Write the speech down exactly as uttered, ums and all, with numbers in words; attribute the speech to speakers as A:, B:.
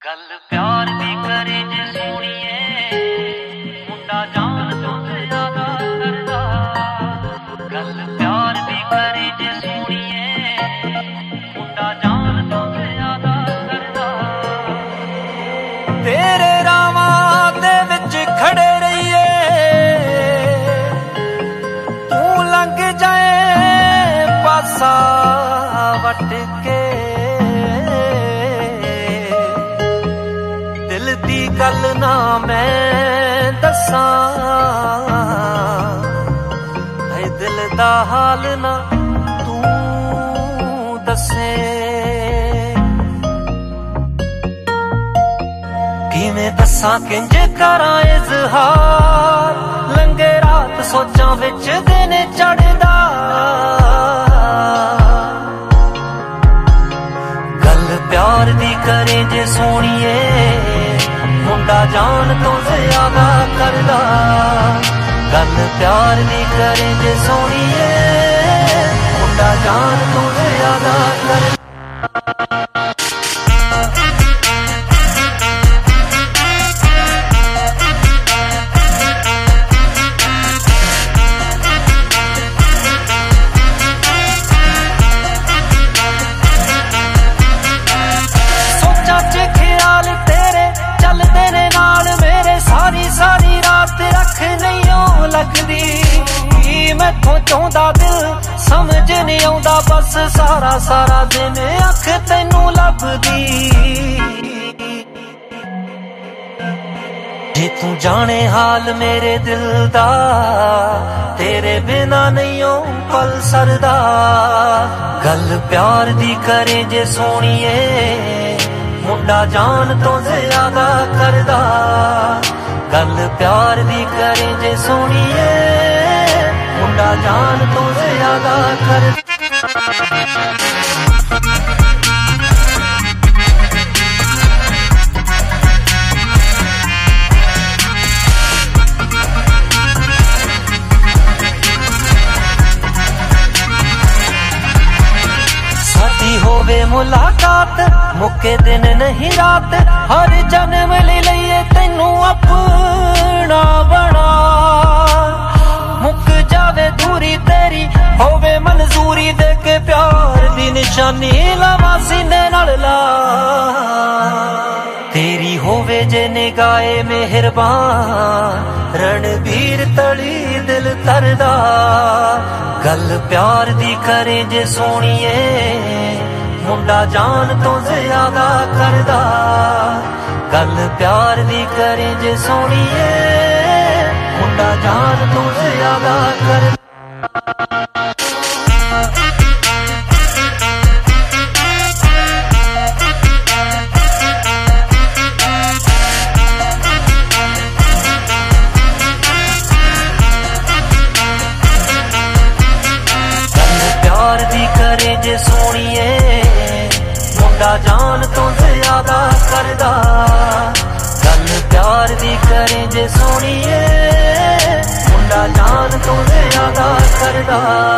A: गल प्यार दी करे जे सोणीए मुंडा जान तो ज्यादा करदा। गल प्यार दी करे जे सोणीए मुंडा जान तो ज्यादा करदा। तेरे रावां दे विच खड़े रहिए तू लंघ जाए पासा वट के। दिल दी गल ना मैं दसां है दिल दा हाल ना तू दसे। किवें दसां किंज करां इज़हार लंघे रात सोचां विच दिन चढ़दा। गल प्यार दी करे जे सोणीए मुंडा जान तो ज्यादा करदा। गल प्यार दी करे जे सोणीए मुंडा जान तो ज्यादा करदा। सोचा च ख्याल तेरे चलदे ने नाल मेरे सारी सारी रात रख नहीं ओ लगदी। मैथों चाहुंदा दिल समझ नहीं आउंदा बस सारा सारा दिन अख तैनू लभदी। जे तू जाने हाल मेरे दिल दा तेरे बिना नहीं ओ पल सरदा। गल प्यार दी करे जे सोणीए मुंडा जान तो ज्यादा करदा। गल प्यार दी करे जे सोणीए मुंडा जान तो ज्यादा करदा। होवे मुलाकात मुके दिन नहीं रात हर जन्म ले लईए तैनू अपना बना। मुक जावे दूरी तेरी होवे मंजूरी दे के प्यार दी निशानी लवा सीने नाल ला। तेरी होवे जे निगाहे मेहरबान रणबीर तली दिल तरदा। गल प्यार दी करे जे सोणीए मुंडा जान तो ज्यादा करदा। गल प्यार दी करे जे सोणीए मुंडा जान तो ज्यादा करदा। करे जे सोणीए मुंडा जान तो ज्यादा करदा। गल प्यार दी करे जे सोणीए मुंडा जान तो ज्यादा करदा।